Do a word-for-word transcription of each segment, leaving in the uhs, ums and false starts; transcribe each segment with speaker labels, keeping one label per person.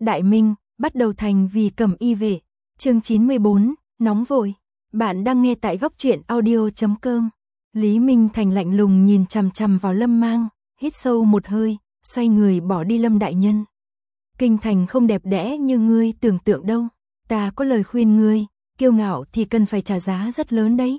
Speaker 1: Đại Minh, bắt đầu thành vì Cẩm Y vệ. Chương chín mươi bốn, nóng vội. Bạn đang nghe tại góc truyện audio chấm com. Lý Minh Thành lạnh lùng nhìn chằm chằm vào Lâm Mang, hít sâu một hơi, xoay người bỏ đi. Lâm đại nhân, kinh thành không đẹp đẽ như ngươi tưởng tượng đâu. Ta có lời khuyên ngươi, kiêu ngạo thì cần phải trả giá rất lớn đấy.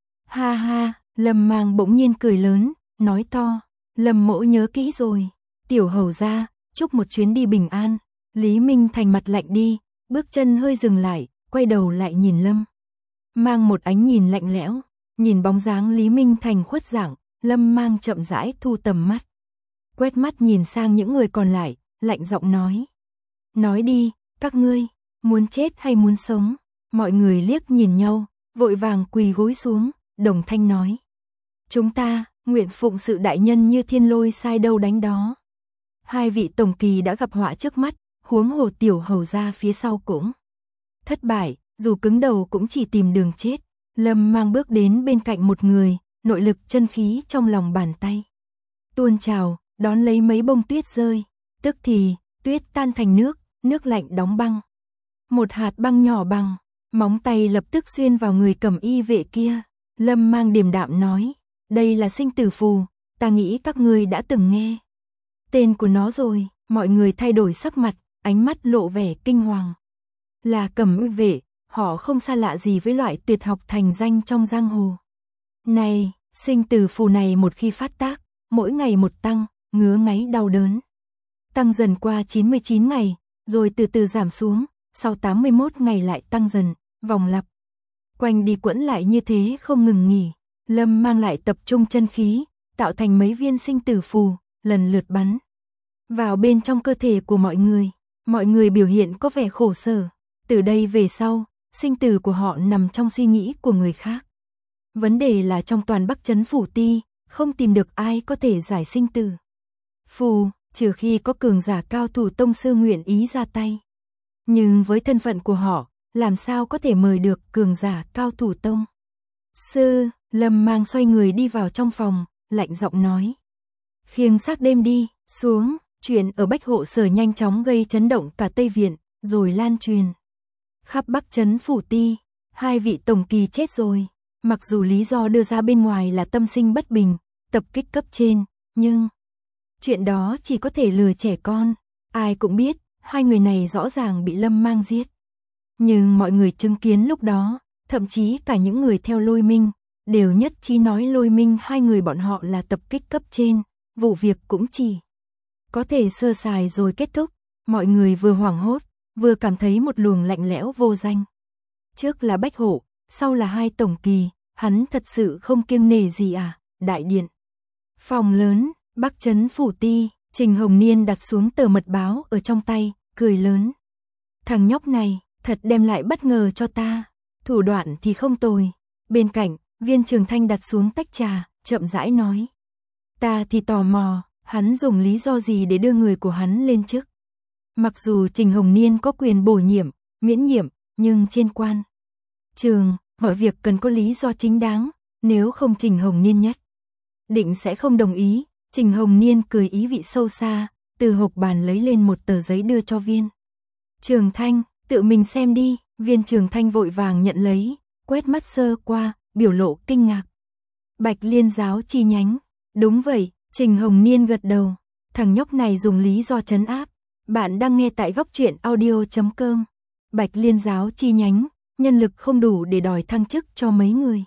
Speaker 1: Ha ha, Lâm Mang bỗng nhiên cười lớn, nói to, Lâm mỗ nhớ kỹ rồi. Tiểu hầu gia, chúc một chuyến đi bình an. Lý Minh Thành mặt lạnh đi, bước chân hơi dừng lại, quay đầu lại nhìn Lâm Mang một ánh nhìn lạnh lẽo. Nhìn bóng dáng Lý Minh Thành khuất dạng, Lâm Mang chậm rãi thu tầm mắt. Quét mắt nhìn sang những người còn lại, lạnh giọng nói. Nói đi, các ngươi, muốn chết hay muốn sống? Mọi người liếc nhìn nhau, vội vàng quỳ gối xuống, đồng thanh nói. Chúng ta, nguyện phụng sự đại nhân như thiên lôi sai đâu đánh đó. Hai vị tổng kỳ đã gặp họa trước mắt, huống hồ tiểu hầu gia phía sau cũng thất bại, dù cứng đầu cũng chỉ tìm đường chết. Lâm Mang bước đến bên cạnh một người, nội lực chân khí trong lòng bàn tay tuôn trào, đón lấy mấy bông tuyết rơi, tức thì tuyết tan thành nước, nước lạnh đóng băng. Một hạt băng nhỏ bằng móng tay lập tức xuyên vào người Cẩm Y vệ kia. Lâm Mang điềm đạm nói, đây là sinh tử phù, ta nghĩ các ngươi đã từng nghe tên của nó rồi. Mọi người thay đổi sắc mặt, ánh mắt lộ vẻ kinh hoàng. Là Cẩm Y vệ, họ không xa lạ gì với loại tuyệt học thành danh trong giang hồ. Này, sinh tử phù này một khi phát tác, mỗi ngày một tăng, ngứa ngáy đau đớn. Tăng dần qua chín mươi chín ngày, rồi từ từ giảm xuống, sau tám mươi mốt ngày lại tăng dần, vòng lặp quanh đi quẩn lại như thế không ngừng nghỉ. Lâm Mang lại tập trung chân khí, tạo thành mấy viên sinh tử phù, lần lượt bắn vào bên trong cơ thể của mọi người. Mọi người biểu hiện có vẻ khổ sở. Từ đây về sau, sinh tử của họ nằm trong suy nghĩ của người khác. Vấn đề là trong toàn Bắc Trấn Phủ Ti, không tìm được ai có thể giải sinh tử phù, trừ khi có cường giả cao thủ tông sư nguyện ý ra tay. Nhưng với thân phận của họ, làm sao có thể mời được cường giả cao thủ tông sư? Lâm Mang xoay người đi vào trong phòng, lạnh giọng nói. Khiêng xác đêm đi, xuống. Chuyện ở Bách Hộ Sở nhanh chóng gây chấn động cả Tây Viện, rồi lan truyền khắp Bắc Trấn Phủ Ti. Hai vị tổng kỳ chết rồi. Mặc dù lý do đưa ra bên ngoài là tâm sinh bất bình, tập kích cấp trên, nhưng chuyện đó chỉ có thể lừa trẻ con. Ai cũng biết, hai người này rõ ràng bị Lâm Mang giết. Nhưng mọi người chứng kiến lúc đó, thậm chí cả những người theo Lôi Minh, đều nhất trí nói Lôi Minh hai người bọn họ là tập kích cấp trên, vụ việc cũng chỉ có thể sơ sài rồi kết thúc. Mọi người vừa hoảng hốt, vừa cảm thấy một luồng lạnh lẽo vô danh. Trước là Bách Hộ, sau là hai tổng kỳ, hắn thật sự không kiêng nể gì à? Đại điện, phòng lớn, Bắc Trấn Phủ Ti. Trình Hồng Niên đặt xuống tờ mật báo ở trong tay, cười lớn. Thằng nhóc này, thật đem lại bất ngờ cho ta. Thủ đoạn thì không tồi. Bên cạnh, Viên Trường Thanh đặt xuống tách trà, chậm rãi nói. Ta thì tò mò, hắn dùng lý do gì để đưa người của hắn lên chức? Mặc dù Trình Hồng Niên có quyền bổ nhiệm, miễn nhiệm, nhưng trên quan trường, mọi việc cần có lý do chính đáng, nếu không Trình Hồng Niên nhất định sẽ không đồng ý. Trình Hồng Niên cười ý vị sâu xa, từ hộp bàn lấy lên một tờ giấy đưa cho Viên Trường Thanh, tự mình xem đi. Viên Trường Thanh vội vàng nhận lấy, quét mắt sơ qua, biểu lộ kinh ngạc. Bạch Liên giáo chi nhánh. Đúng vậy, Trình Hồng Niên gật đầu. Thằng nhóc này dùng lý do trấn áp. Bạn đang nghe tại góc truyện audio chấm com. Bạch Liên giáo chi nhánh, nhân lực không đủ để đòi thăng chức cho mấy người.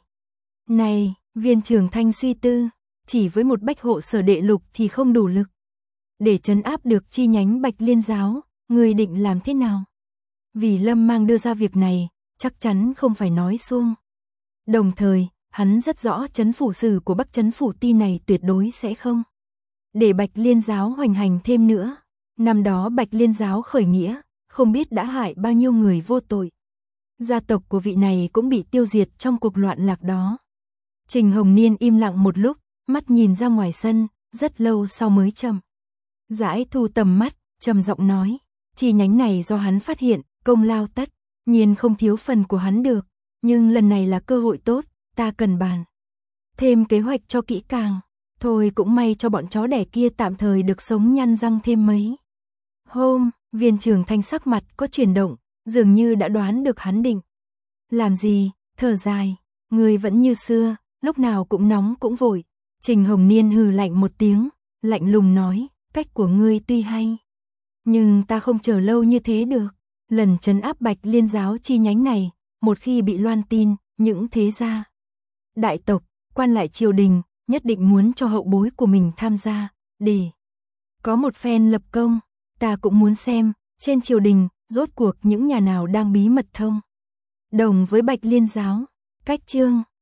Speaker 1: Này, Viên Trường Thanh suy tư, chỉ với một Bách Hộ Sở đệ lục thì không đủ lực để trấn áp được chi nhánh Bạch Liên giáo. Người định làm thế nào? Vì Lâm Mang đưa ra việc này, chắc chắn không phải nói suông. Đồng thời, hắn rất rõ trấn phủ sử của Bắc Trấn Phủ Ti này tuyệt đối sẽ không để Bạch Liên giáo hoành hành thêm nữa. Năm đó Bạch Liên giáo khởi nghĩa, không biết đã hại bao nhiêu người vô tội. Gia tộc của vị này cũng bị tiêu diệt trong cuộc loạn lạc đó. Trình Hồng Niên im lặng một lúc, mắt nhìn ra ngoài sân, rất lâu sau mới chậm rãi thu tầm mắt, trầm giọng nói, chi nhánh này do hắn phát hiện, công lao tất nhiên không thiếu phần của hắn được, nhưng lần này là cơ hội tốt, ta cần bàn thêm kế hoạch cho kỹ càng. Thôi cũng may cho bọn chó đẻ kia tạm thời được sống nhăn răng thêm mấy hôm. Viên Trường Thanh sắc mặt có chuyển động, dường như đã đoán được hắn định làm gì, thở dài, người vẫn như xưa, lúc nào cũng nóng cũng vội. Trình Hồng Niên hừ lạnh một tiếng, lạnh lùng nói, cách của ngươi tuy hay, nhưng ta không chờ lâu như thế được. Lần trấn áp Bạch Liên giáo chi nhánh này, một khi bị loan tin, những thế gia, đại tộc, quan lại triều đình, nhất định muốn cho hậu bối của mình tham gia, để có một phen lập công. Ta cũng muốn xem, trên triều đình, rốt cuộc những nhà nào đang bí mật thông đồng với Bạch Liên giáo. Cách chương